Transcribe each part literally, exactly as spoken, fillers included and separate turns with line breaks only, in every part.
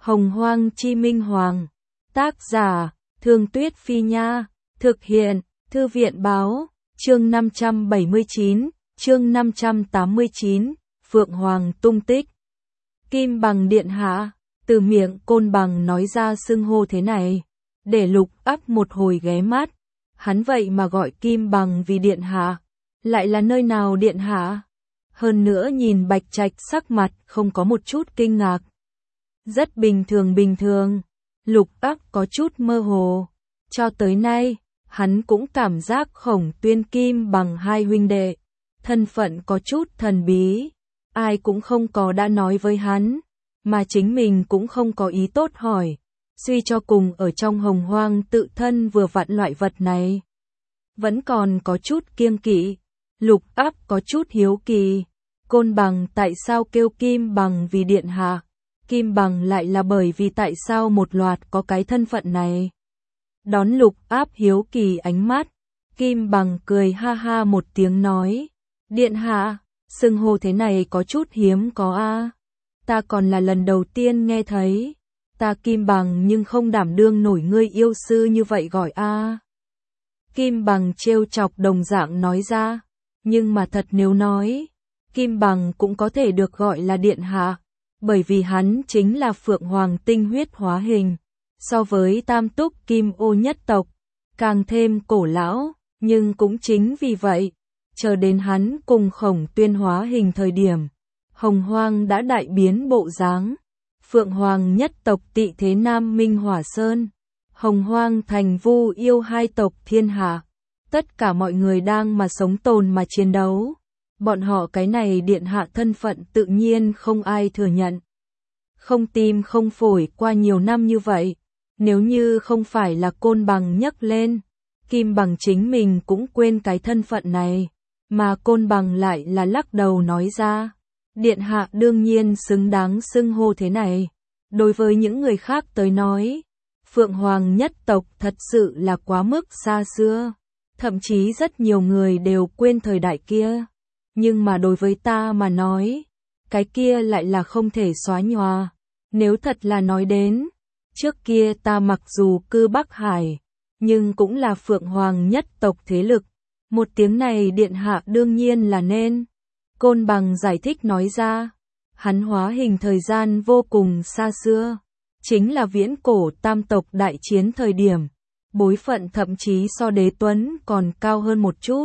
Hồng Hoang Chi Minh Hoàng. Tác giả, Thương Tuyết Phi Nha. Thực hiện, Thư viện Báo. Chương năm trăm bảy mươi chín, chương năm trăm tám mươi chín, Phượng Hoàng tung tích. Kim Bằng điện hạ, từ miệng Côn Bằng nói ra xưng hô thế này, để Lục Áp một hồi ghé mắt. Hắn vậy mà gọi Kim Bằng vì điện hạ, lại là nơi nào điện hạ? Hơn nữa nhìn Bạch Trạch sắc mặt không có một chút kinh ngạc. Rất bình thường bình thường, Lục Áp có chút mơ hồ. Cho tới nay, hắn cũng cảm giác Khổng Tuyên Kim Bằng hai huynh đệ, thân phận có chút thần bí. Ai cũng không có đã nói với hắn, mà chính mình cũng không có ý tốt hỏi. Suy cho cùng ở trong Hồng Hoang tự thân vừa vặn loại vật này, vẫn còn có chút kiêng kỵ. Lục Áp có chút hiếu kỳ, Côn Bằng tại sao kêu Kim Bằng vì điện hạ? Kim Bằng lại là bởi vì tại sao một loạt có cái thân phận này? Đón Lục Áp hiếu kỳ ánh mắt, Kim Bằng cười ha ha một tiếng nói, điện hạ, xưng hô thế này có chút hiếm có a, ta còn là lần đầu tiên nghe thấy. Ta Kim Bằng nhưng không đảm đương nổi ngươi yêu sư như vậy gọi a. Kim Bằng trêu chọc đồng dạng nói ra, nhưng mà thật nếu nói, Kim Bằng cũng có thể được gọi là điện hạ, bởi vì hắn chính là Phượng Hoàng tinh huyết hóa hình, so với Tam Túc Kim Ô nhất tộc, càng thêm cổ lão, nhưng cũng chính vì vậy, chờ đến hắn cùng Khổng Tuyên hóa hình thời điểm, Hồng Hoang đã đại biến bộ dáng. Phượng Hoàng nhất tộc tị thế Nam Minh Hỏa Sơn, Hồng Hoang thành Vu Yêu hai tộc thiên hạ, tất cả mọi người đang mà sống tồn mà chiến đấu. Bọn họ cái này điện hạ thân phận tự nhiên không ai thừa nhận. Không tim không phổi qua nhiều năm như vậy, nếu như không phải là Côn Bằng nhắc lên, Kim Bằng chính mình cũng quên cái thân phận này, mà Côn Bằng lại là lắc đầu nói ra. Điện hạ đương nhiên xứng đáng xưng hô thế này. Đối với những người khác tới nói, Phượng Hoàng nhất tộc thật sự là quá mức xa xưa. Thậm chí rất nhiều người đều quên thời đại kia. Nhưng mà đối với ta mà nói, cái kia lại là không thể xóa nhòa. Nếu thật là nói đến, trước kia ta mặc dù cư Bắc Hải, nhưng cũng là Phượng Hoàng nhất tộc thế lực. Một tiếng này điện hạ đương nhiên là nên. Côn Bằng giải thích nói ra, hắn hóa hình thời gian vô cùng xa xưa, chính là viễn cổ tam tộc đại chiến thời điểm, bối phận thậm chí so Đế Tuấn còn cao hơn một chút.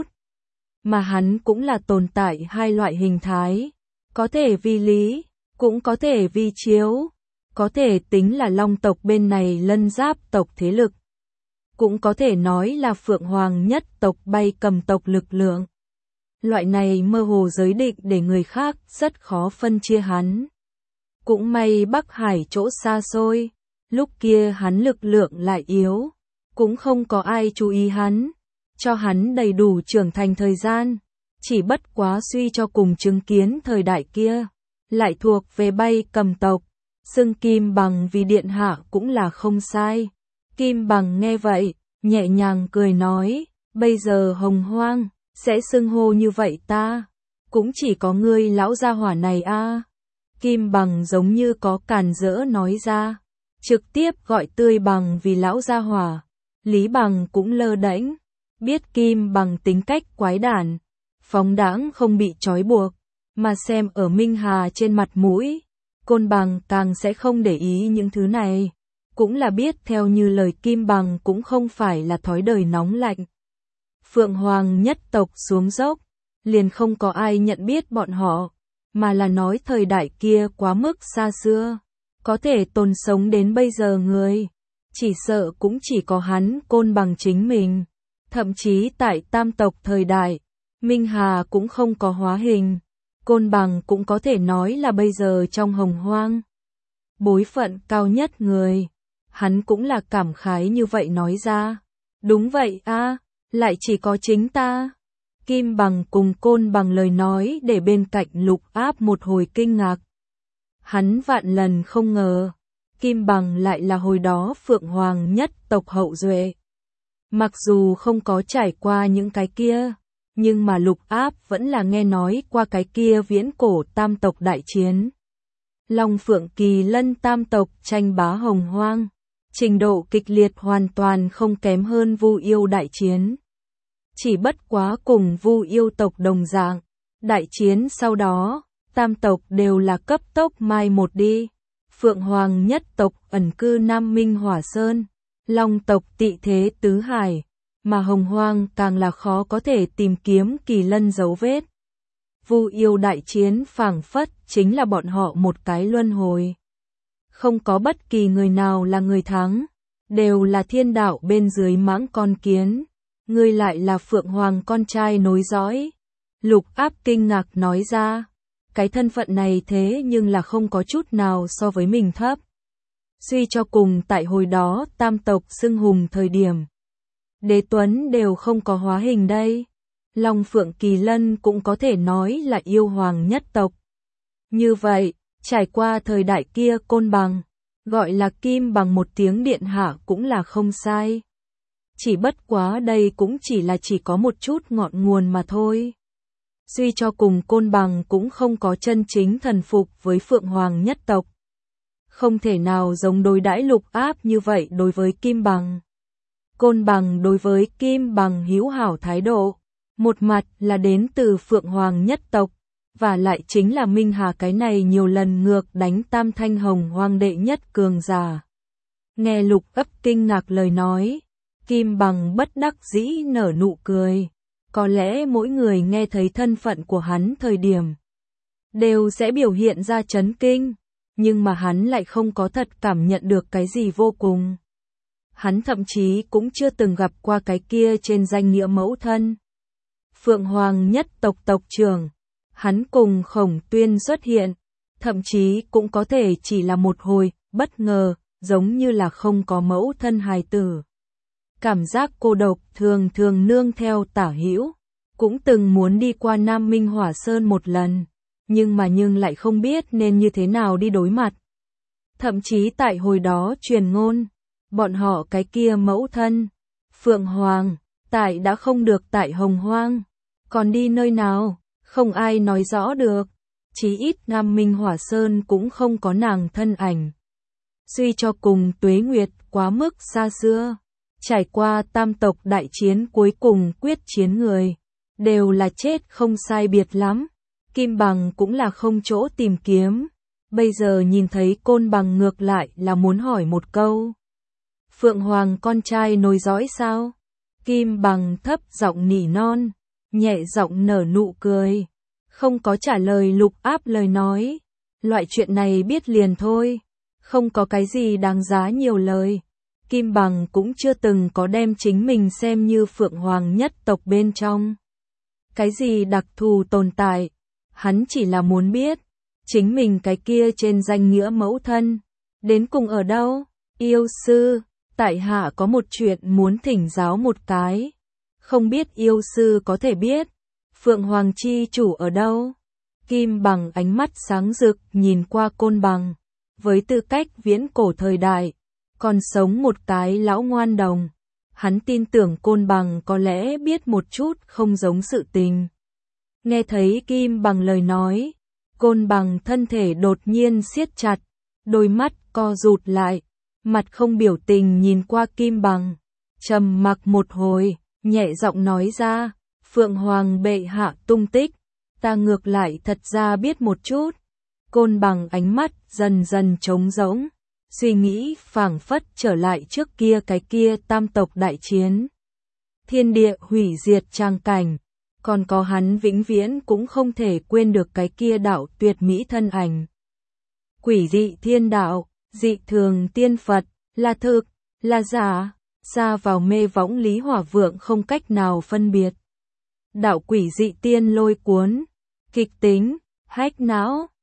Mà hắn cũng là tồn tại hai loại hình thái, có thể vi lý, cũng có thể vi chiếu, có thể tính là Long tộc bên này Lân Giáp tộc thế lực, cũng có thể nói là Phượng Hoàng nhất tộc bay cầm tộc lực lượng. Loại này mơ hồ giới định để người khác rất khó phân chia hắn. Cũng may Bắc Hải chỗ xa xôi, lúc kia hắn lực lượng lại yếu, cũng không có ai chú ý hắn, cho hắn đầy đủ trưởng thành thời gian, chỉ bất quá suy cho cùng chứng kiến thời đại kia, lại thuộc về bay cầm tộc, xưng Kim Bằng vì điện hạ cũng là không sai. Kim Bằng nghe vậy, nhẹ nhàng cười nói, bây giờ Hồng Hoang sẽ xưng hô như vậy ta, cũng chỉ có ngươi lão gia hỏa này a. Kim Bằng giống như có càn rỡ nói ra, trực tiếp gọi Tươi Bằng vì lão gia hỏa. Lý Bằng cũng lơ đễnh, biết Kim Bằng tính cách quái đản, phóng đãng không bị trói buộc, mà xem ở Minh Hà trên mặt mũi, Côn Bằng càng sẽ không để ý những thứ này, cũng là biết theo như lời Kim Bằng cũng không phải là thói đời nóng lạnh. Phượng Hoàng nhất tộc xuống dốc, liền không có ai nhận biết bọn họ, mà là nói thời đại kia quá mức xa xưa, có thể tồn sống đến bây giờ người, chỉ sợ cũng chỉ có hắn Côn Bằng chính mình. Thậm chí tại tam tộc thời đại, Minh Hà cũng không có hóa hình, Côn Bằng cũng có thể nói là bây giờ trong Hồng Hoang, bối phận cao nhất người. Hắn cũng là cảm khái như vậy nói ra, đúng vậy a. Lại chỉ có chính ta. Kim Bằng cùng Côn Bằng lời nói để bên cạnh Lục Áp một hồi kinh ngạc. Hắn vạn lần không ngờ, Kim Bằng lại là hồi đó Phượng Hoàng nhất tộc hậu duệ. Mặc dù không có trải qua những cái kia, nhưng mà Lục Áp vẫn là nghe nói qua cái kia viễn cổ tam tộc đại chiến. Long Phượng Kỳ Lân tam tộc tranh bá hồng hoang. Trình độ kịch liệt hoàn toàn không kém hơn Vu Yêu đại chiến. Chỉ bất quá cùng Vu Yêu tộc đồng dạng. Đại chiến sau đó, tam tộc đều là cấp tốc mai một đi. Phượng Hoàng nhất tộc ẩn cư Nam Minh Hỏa Sơn. Long tộc tị thế tứ hải. Mà hồng hoang càng là khó có thể tìm kiếm Kỳ Lân dấu vết. Vu Yêu đại chiến phảng phất chính là bọn họ một cái luân hồi. Không có bất kỳ người nào là người thắng, đều là thiên đạo bên dưới mãng con kiến. Ngươi lại là Phượng Hoàng con trai nối dõi. Lục Áp kinh ngạc nói ra, cái thân phận này thế nhưng là không có chút nào so với mình thấp. Suy cho cùng tại hồi đó tam tộc xưng hùng thời điểm. Đế Tuấn đều không có hóa hình đây. Long Phượng Kỳ Lân cũng có thể nói là yêu hoàng nhất tộc. Như vậy, trải qua thời đại kia Côn Bằng, gọi là Kim Bằng một tiếng điện hạ cũng là không sai. Chỉ bất quá đây cũng chỉ là chỉ có một chút ngọn nguồn mà thôi. Suy cho cùng Côn Bằng cũng không có chân chính thần phục với Phượng Hoàng nhất tộc. Không thể nào giống đối đãi Lục Áp như vậy đối với Kim Bằng. Côn Bằng đối với Kim Bằng hữu hảo thái độ, một mặt là đến từ Phượng Hoàng nhất tộc, và lại chính là Minh Hà cái này nhiều lần ngược đánh Tam Thanh Hồng Hoang đệ nhất cường giả. Nghe Lục Ấp kinh ngạc lời nói, Kim Bằng bất đắc dĩ nở nụ cười. Có lẽ mỗi người nghe thấy thân phận của hắn thời điểm, đều sẽ biểu hiện ra chấn kinh, nhưng mà hắn lại không có thật cảm nhận được cái gì vô cùng. Hắn thậm chí cũng chưa từng gặp qua cái kia trên danh nghĩa mẫu thân. Phượng Hoàng nhất tộc tộc trưởng, hắn cùng Khổng Tuyên xuất hiện, thậm chí cũng có thể chỉ là một hồi, bất ngờ, giống như là không có mẫu thân hài tử. Cảm giác cô độc thường thường nương theo tả hữu, cũng từng muốn đi qua Nam Minh Hỏa Sơn một lần, nhưng mà nhưng lại không biết nên như thế nào đi đối mặt. Thậm chí tại hồi đó truyền ngôn, bọn họ cái kia mẫu thân, Phượng Hoàng, tại đã không được tại Hồng Hoang, còn đi nơi nào, không ai nói rõ được, chí ít Nam Minh Hỏa Sơn cũng không có nàng thân ảnh. Suy cho cùng tuế nguyệt quá mức xa xưa, trải qua tam tộc đại chiến cuối cùng quyết chiến người, đều là chết không sai biệt lắm, Kim Bằng cũng là không chỗ tìm kiếm, bây giờ nhìn thấy Côn Bằng ngược lại là muốn hỏi một câu. Phượng Hoàng con trai nối dõi sao? Kim Bằng thấp giọng nỉ non, nhẹ giọng nở nụ cười, không có trả lời Lục Áp lời nói, loại chuyện này biết liền thôi, không có cái gì đáng giá nhiều lời. Kim Bằng cũng chưa từng có đem chính mình xem như Phượng Hoàng nhất tộc bên trong. Cái gì đặc thù tồn tại, hắn chỉ là muốn biết, chính mình cái kia trên danh nghĩa mẫu thân, đến cùng ở đâu? Yêu sư, tại hạ có một chuyện muốn thỉnh giáo một cái, không biết yêu sư có thể biết, Phượng Hoàng chi chủ ở đâu? Kim Bằng ánh mắt sáng rực nhìn qua Côn Bằng, với tư cách viễn cổ thời đại, còn sống một cái lão ngoan đồng, hắn tin tưởng Côn Bằng có lẽ biết một chút không giống sự tình. Nghe thấy Kim Bằng lời nói, Côn Bằng thân thể đột nhiên siết chặt, đôi mắt co rụt lại, mặt không biểu tình nhìn qua Kim Bằng, trầm mặc một hồi, nhẹ giọng nói ra, Phượng Hoàng bệ hạ tung tích, ta ngược lại thật ra biết một chút. Côn Bằng ánh mắt dần dần trống rỗng, suy nghĩ phảng phất trở lại trước kia cái kia tam tộc đại chiến. Thiên địa hủy diệt trang cảnh, còn có hắn vĩnh viễn cũng không thể quên được cái kia đạo tuyệt mỹ thân ảnh. Quỷ dị thiên đạo, dị thường tiên Phật, là thực, là giả, xa vào mê võng Lý Hỏa Vượng không cách nào phân biệt. Đạo quỷ dị tiên lôi cuốn, kịch tính, hách não,